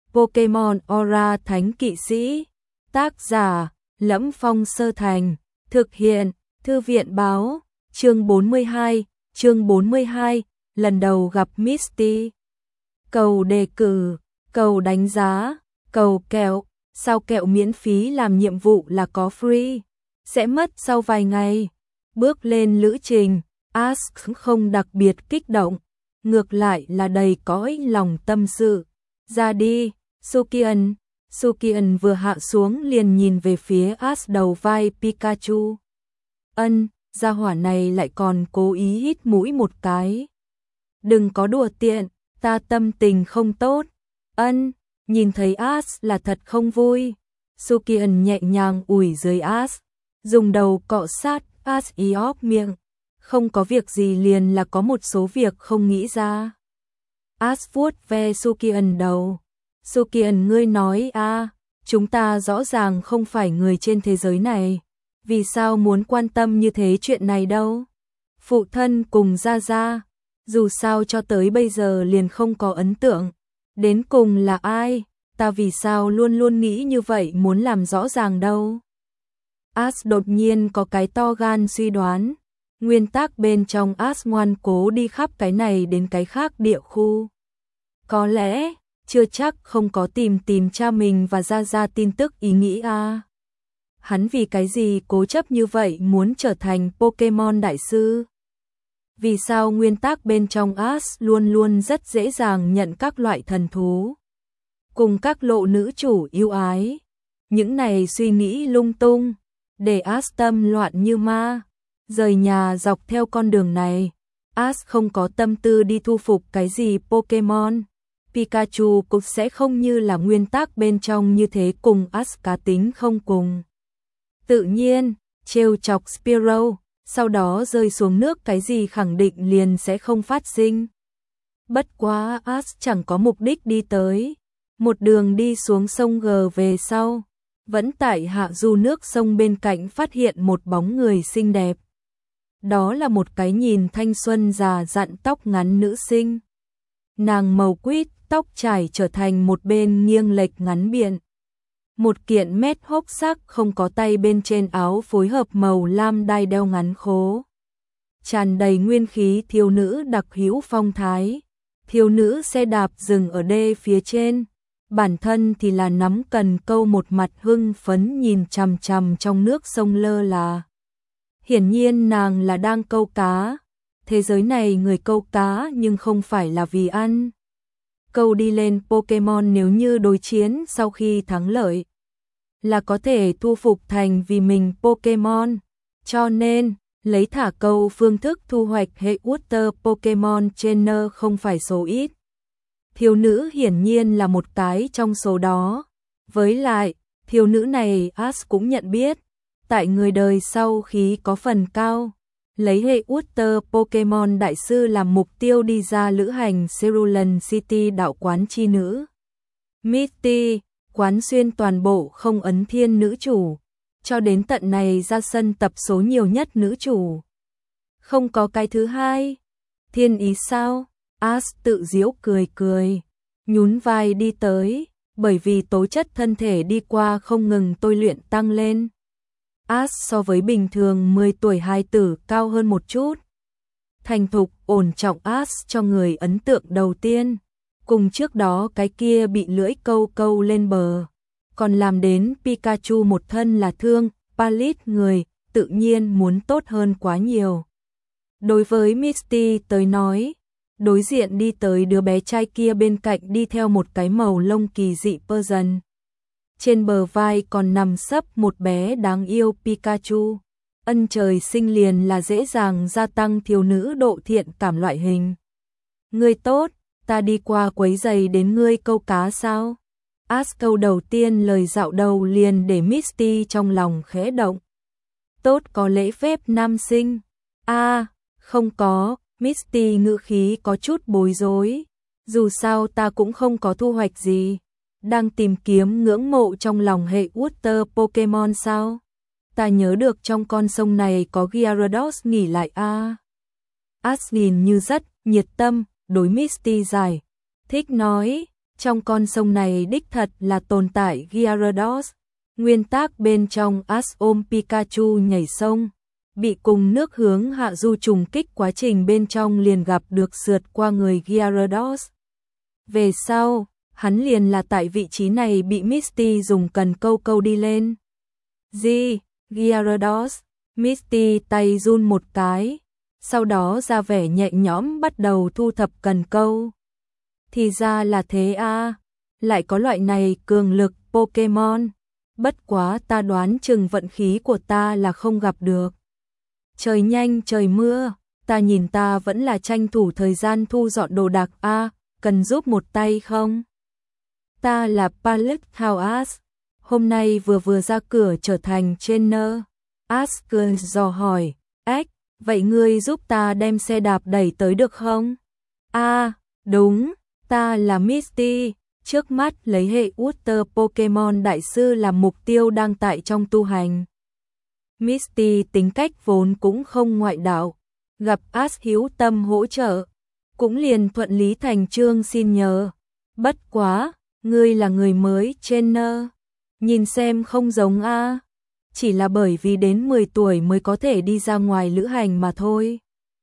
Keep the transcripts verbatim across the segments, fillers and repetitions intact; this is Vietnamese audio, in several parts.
Pokemon Aura Thánh Kỵ Sĩ. Tác giả: Lẫm Phong Sơ Thành. Thực hiện: Thư viện báo. Chương bốn mươi hai. Chương bốn mươi hai. Lần đầu gặp Misty. Cầu đề cử, cầu đánh giá, cầu kẹo. Sao kẹo miễn phí làm nhiệm vụ là có free, sẽ mất sau vài ngày. Bước lên lữ trình, Ash không đặc biệt kích động, ngược lại là đầy cõi lòng tâm sự. Ra đi, Sukian. Sukian vừa hạ xuống liền nhìn về phía Ash đầu vai Pikachu. Ân, gia hỏa này lại còn cố ý hít mũi một cái. Đừng có đùa tiện, ta tâm tình không tốt. Ân, nhìn thấy Ash là thật không vui. Sukian nhẹ nhàng ủi dưới Ash, dùng đầu cọ sát Ash y óp miệng. Không có việc gì liền là có một số việc không nghĩ ra. Ash vuốt ve Sukian đầu. Sukian, ngươi nói a, à, chúng ta rõ ràng không phải người trên thế giới này. Vì sao muốn quan tâm như thế chuyện này đâu? Phụ thân cùng Gia Gia, dù sao cho tới bây giờ liền không có ấn tượng. Đến cùng là ai? Ta vì sao luôn luôn nghĩ như vậy, muốn làm rõ ràng đâu? Ash đột nhiên có cái to gan suy đoán. Nguyên tắc bên trong Ash ngoan cố đi khắp cái này đến cái khác địa khu. Có lẽ, chưa chắc không có tìm tìm cha mình và Gia Gia tin tức ý nghĩ a. À. Hắn vì cái gì cố chấp như vậy muốn trở thành Pokemon đại sư? Vì sao nguyên tắc bên trong Ash luôn luôn rất dễ dàng nhận các loại thần thú? Cùng các lộ nữ chủ yêu ái. Những này suy nghĩ lung tung, để Ash tâm loạn như ma. Rời nhà dọc theo con đường này, Ash không có tâm tư đi thu phục cái gì Pokemon. Pikachu cũng sẽ không như là nguyên tắc bên trong như thế, cùng Ash cá tính không cùng. Tự nhiên, trêu chọc Spearow, sau đó rơi xuống nước cái gì khẳng định liền sẽ không phát sinh. Bất quá Ash chẳng có mục đích đi tới. Một đường đi xuống sông G về sau, vẫn tại hạ du nước sông bên cạnh phát hiện một bóng người xinh đẹp. Đó là một cái nhìn thanh xuân già dặn tóc ngắn nữ sinh. Nàng màu quýt, tóc trải trở thành một bên nghiêng lệch ngắn biện. Một kiện mét hốc sắc không có tay bên trên áo phối hợp màu lam đai đeo ngắn khố. Tràn đầy nguyên khí thiếu nữ đặc hữu phong thái. Thiếu nữ xe đạp dừng ở đê phía trên. Bản thân thì là nắm cần câu, một mặt hưng phấn nhìn chằm chằm trong nước sông lơ là. Hiển nhiên nàng là đang câu cá. Thế giới này người câu cá nhưng không phải là vì ăn. Câu đi lên Pokemon nếu như đối chiến sau khi thắng lợi là có thể thu phục thành vì mình Pokemon. Cho nên, lấy thả câu phương thức thu hoạch hệ Water Pokemon Trainer không phải số ít. Thiếu nữ hiển nhiên là một cái trong số đó. Với lại, thiếu nữ này Ash cũng nhận biết. Tại người đời sau khí có phần cao. Lấy hệ Water Pokemon đại sư làm mục tiêu đi ra lữ hành Cerulean City đạo quán chi nữ. Misty, quán xuyên toàn bộ không ấn thiên nữ chủ. Cho đến tận này ra sân tập số nhiều nhất nữ chủ. Không có cái thứ hai. Thiên ý sao? Ash tự giễu cười cười. Nhún vai đi tới. Bởi vì tố chất thân thể đi qua không ngừng tôi luyện tăng lên. Ash so với bình thường mười tuổi hài tử cao hơn một chút. Thành thục, ổn trọng Ash cho người ấn tượng đầu tiên. Cùng trước đó cái kia bị lưỡi câu câu lên bờ. Còn làm đến Pikachu một thân là thương, Palit người, tự nhiên muốn tốt hơn quá nhiều. Đối với Misty tới nói, đối diện đi tới đứa bé trai kia bên cạnh đi theo một cái màu lông kỳ dị Persian. Trên bờ vai còn nằm sấp một bé đáng yêu Pikachu. Ân trời sinh liền là dễ dàng gia tăng thiếu nữ độ thiện cảm loại hình. Ngươi tốt, ta đi qua quấy giày đến ngươi câu cá sao? Ash câu đầu tiên lời dạo đầu liền để Misty trong lòng khẽ động. Tốt có lễ phép nam sinh. A, à, không có, Misty ngữ khí có chút bối rối. Dù sao ta cũng không có thu hoạch gì. Đang tìm kiếm ngưỡng mộ trong lòng hệ Water Pokemon sao? Ta nhớ được trong con sông này có Gyarados nghỉ lại a. À. Ash nhìn như rất nhiệt tâm, đối Misty giải thích nói, Trong con sông này đích thật là tồn tại Gyarados, nguyên tác bên trong Ash ôm Pikachu nhảy sông, bị cùng nước hướng hạ du trùng kích, quá trình bên trong liền gặp được sượt qua người Gyarados. Về sau, hắn liền là tại vị trí này bị Misty dùng cần câu câu đi lên. Gì? Gyarados, Misty tay run một cái, sau đó ra vẻ nhẹ nhõm bắt đầu thu thập cần câu. Thì ra là thế a, lại có loại này cường lực Pokemon, bất quá ta đoán chừng vận khí của ta là không gặp được. Trời nhanh trời mưa, ta nhìn ta vẫn là tranh thủ thời gian thu dọn đồ đạc a, cần giúp một tay không? Ta là Pallet Thao Ash, hôm nay vừa vừa ra cửa trở thành trainer. Ash cười dò hỏi, ếch, vậy ngươi giúp ta đem xe đạp đẩy tới được không? A, đúng, ta là Misty, trước mắt lấy hệ Water Pokemon đại sư làm mục tiêu đang tại trong tu hành. Misty tính cách vốn cũng không ngoại đạo, gặp Ash hiếu tâm hỗ trợ, cũng liền thuận lý thành chương xin nhờ. Bất quá, ngươi là người mới trainer, nhìn xem không giống a, chỉ là bởi vì đến mười tuổi mới có thể đi ra ngoài lữ hành mà thôi.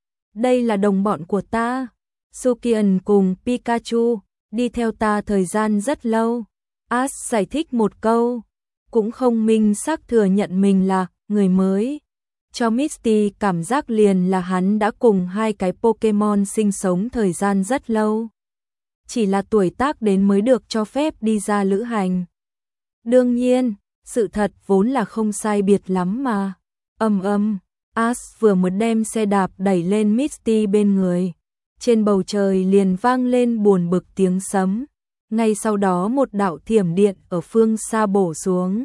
Đây là đồng bọn của ta, Sukian cùng Pikachu, đi theo ta thời gian rất lâu. Ash giải thích một câu, cũng không minh xác thừa nhận mình là người mới. Cho Misty cảm giác liền là hắn đã cùng hai cái Pokemon sinh sống thời gian rất lâu. Chỉ là tuổi tác đến mới được cho phép đi ra lữ hành. Đương nhiên, sự thật vốn là không sai biệt lắm mà. Ầm ầm, Ash vừa mới đem xe đạp đẩy lên Misty bên người, trên bầu trời liền vang lên buồn bực tiếng sấm. Ngay sau đó một đạo thiểm điện ở phương xa bổ xuống.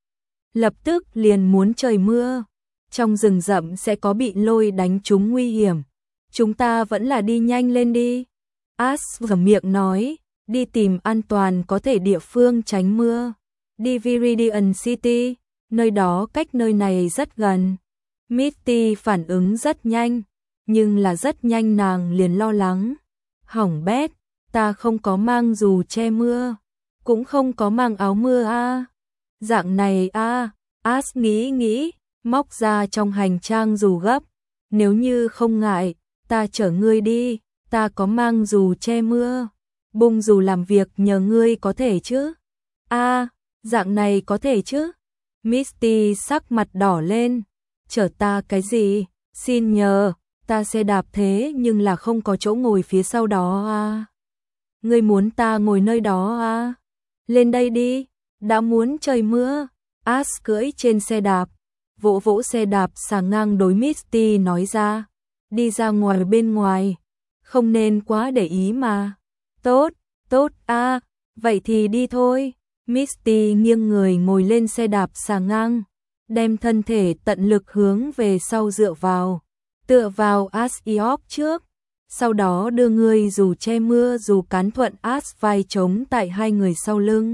Lập tức liền muốn trời mưa, trong rừng rậm sẽ có bị lôi đánh trúng nguy hiểm. Chúng ta vẫn là đi nhanh lên đi. Ash vừa miệng nói, đi tìm an toàn có thể địa phương tránh mưa. Đi Viridian City, nơi đó cách nơi này rất gần. Misty phản ứng rất nhanh, nhưng là rất nhanh nàng liền lo lắng. Hỏng bét, ta không có mang dù che mưa, cũng không có mang áo mưa a. Dạng này a, Ash nghĩ nghĩ, móc ra trong hành trang dù gấp. Nếu như không ngại, ta chở ngươi đi, ta có mang dù che mưa. Bung dù làm việc nhờ ngươi có thể chứ? A, dạng này có thể chứ? Misty sắc mặt đỏ lên, chở ta cái gì? Xin nhờ, ta xe đạp thế nhưng là không có chỗ ngồi phía sau đó a. Ngươi muốn ta ngồi nơi đó a? Lên đây đi, đã muốn trời mưa. Ash cưỡi trên xe đạp, vỗ vỗ xe đạp sàng ngang đối Misty nói ra, đi ra ngoài bên ngoài, không nên quá để ý mà. Tốt, tốt a, vậy thì đi thôi. Misty nghiêng người ngồi lên xe đạp sàng ngang, đem thân thể tận lực hướng về sau dựa vào, tựa vào Ash Eop trước, sau đó đưa người dù che mưa dù cán thuận Ash vai trống tại hai người sau lưng.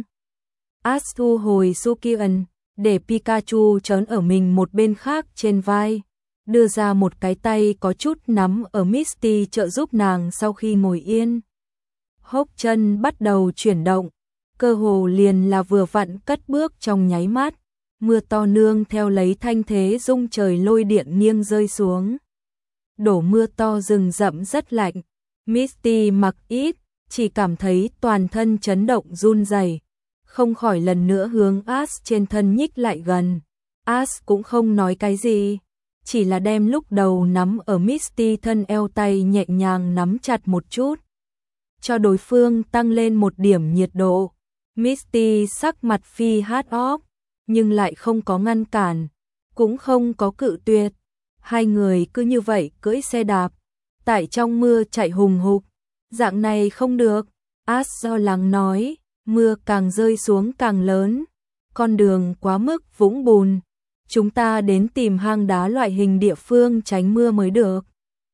Ash thu hồi Sukian, để Pikachu trốn ở mình một bên khác trên vai, đưa ra một cái tay có chút nắm ở Misty trợ giúp nàng sau khi ngồi yên. Hốc chân bắt đầu chuyển động, cơ hồ liền là vừa vặn cất bước trong nháy mắt, mưa to nương theo lấy thanh thế rung trời lôi điện nghiêng rơi xuống. Đổ mưa to rừng rậm rất lạnh, Misty mặc ít, chỉ cảm thấy toàn thân chấn động run rẩy, không khỏi lần nữa hướng Ash trên thân nhích lại gần. Ash cũng không nói cái gì, chỉ là đem lúc đầu nắm ở Misty thân eo tay nhẹ nhàng nắm chặt một chút, cho đối phương tăng lên một điểm nhiệt độ. Misty sắc mặt phi hát óc, nhưng lại không có ngăn cản, cũng không có cự tuyệt. Hai người cứ như vậy cưỡi xe đạp, tại trong mưa chạy hùng hục. Dạng này không được, Ash lo lắng nói, mưa càng rơi xuống càng lớn, con đường quá mức vũng bùn, chúng ta đến tìm hang đá loại hình địa phương tránh mưa mới được.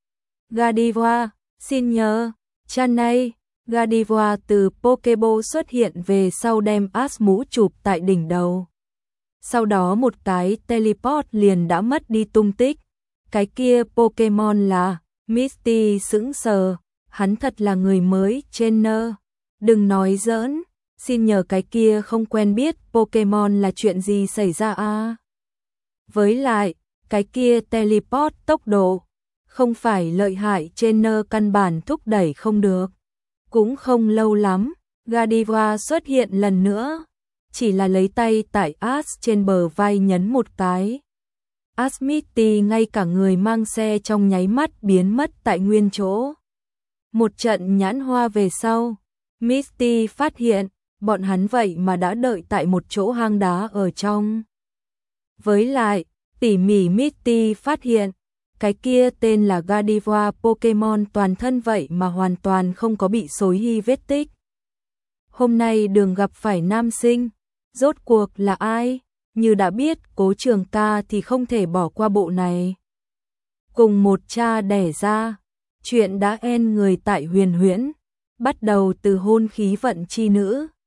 Gardevoir, xin nhờ, Chanay. Gardevoir từ Pokéball xuất hiện về sau đem Ash mũ chụp tại đỉnh đầu. Sau đó một cái teleport liền đã mất đi tung tích. Cái kia Pokemon là Misty sững sờ, hắn thật là người mới trainer. Đừng nói giỡn, xin nhờ cái kia không quen biết Pokemon là chuyện gì xảy ra à? Với lại, cái kia teleport tốc độ, không phải lợi hại trên nơ căn bản thúc đẩy không được. Cũng không lâu lắm, Godiva xuất hiện lần nữa, chỉ là lấy tay tại Ash trên bờ vai nhấn một cái. Ash Misty ngay cả người mang xe trong nháy mắt biến mất tại nguyên chỗ. Một trận nhãn hoa về sau, Misty phát hiện, bọn hắn vậy mà đã đợi tại một chỗ hang đá ở trong. Với lại, tỉ mỉ Misty phát hiện, cái kia tên là Godiva Pokemon toàn thân vậy mà hoàn toàn không có bị xối hy vết tích. Hôm nay đường gặp phải nam sinh, rốt cuộc là ai? Như đã biết Cố Trường Ca thì không thể bỏ qua bộ này. Cùng một cha đẻ ra, chuyện đã en người tại Huyền Huyễn, bắt đầu từ hôn khí vận chi nữ,